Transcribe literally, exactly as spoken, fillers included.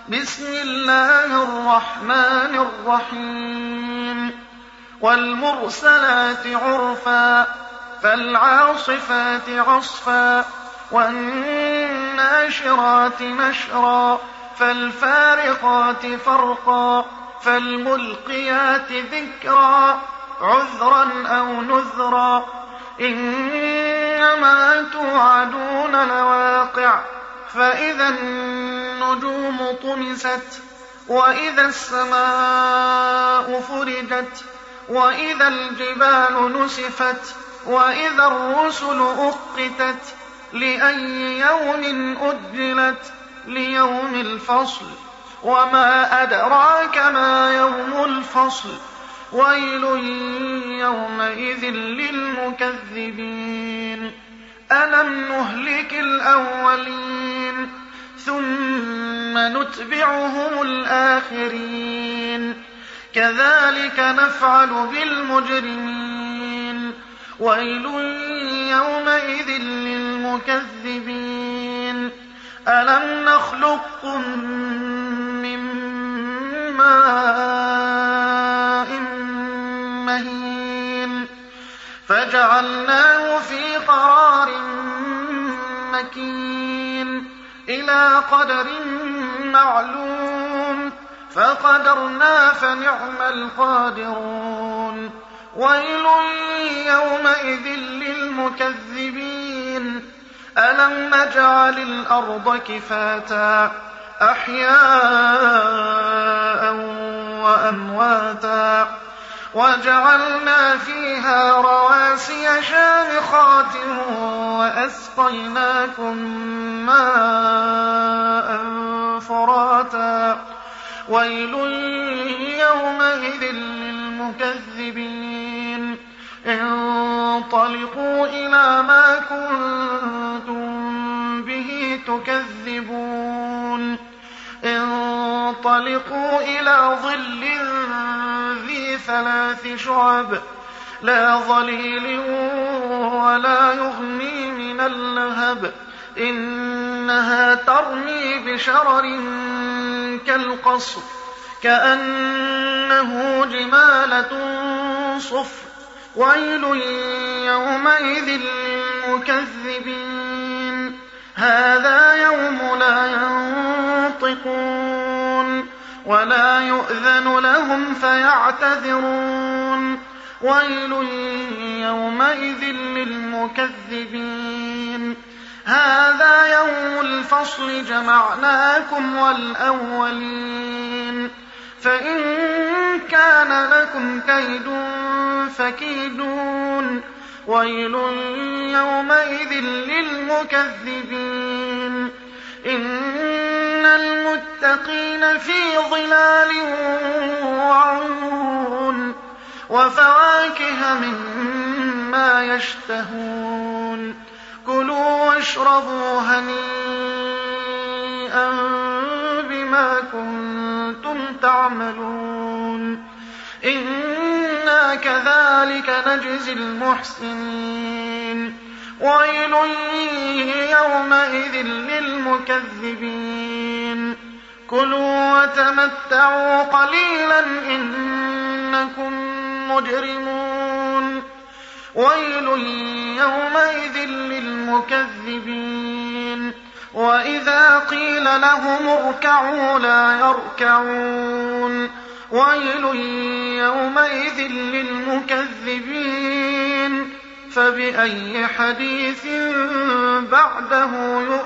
بسم الله الرحمن الرحيم والمرسلات عرفا فالعاصفات عصفا والناشرات نشرا فالفارقات فرقا فالملقيات ذكرا عذرا أو نذرا إنما توعدون لواقع فإذا النجوم طمست وإذا السماء فرجت وإذا الجبال نسفت وإذا الرسل أقتت لأي يوم أجلت ليوم الفصل وما أدراك ما يوم الفصل ويل يومئذ للمكذبين ألم نهلك الأولين ثم نتبعهم الآخرين كذلك نفعل بالمجرمين ويل يومئذ للمكذبين ألم نخلقكم من ماء مهين فجعلناه في قرار مكين إلى قدر معلوم فقدرنا فنعم القادرون ويل يومئذ للمكذبين ألم نجعل الأرض كفاتا أحياء وأمواتا وجعلنا فيها رواسي شامخات وأسقيناكم ماء فراتا ويل يومئذ للمكذبين انطلقوا إلى ما كنتم به تكذبون انطلقوا إلى ظل ذي ثلاث شعب لا ظليل ولا يغني من اللهب إنها ترمي بشرر كالقصر كأنه جمالة صفر ويل يومئذ للمكذبين هذا يوم لا ينطقون ولا يؤذن لهم فيعتذرون ويل يومئذ للمكذبين هذا يوم الفصل جمعناكم والأولين فإن كان لكم كيد فكيدون ويل يومئذ للمكذبين إن المتقين في ظلال وعيون وفواكه مما يشتهون كلوا واشربوا هنيئا بما كنتم تعملون إنا كذلك نجزي المحسنين ويل يومئذ للمكذبين كلوا وتمتعوا قليلا إنكم مجرمون ويل يومئذ للمكذبين وإذا قيل لهم اركعوا لا يركعون ويل يومئذ للمكذبين فبأي حديث بعده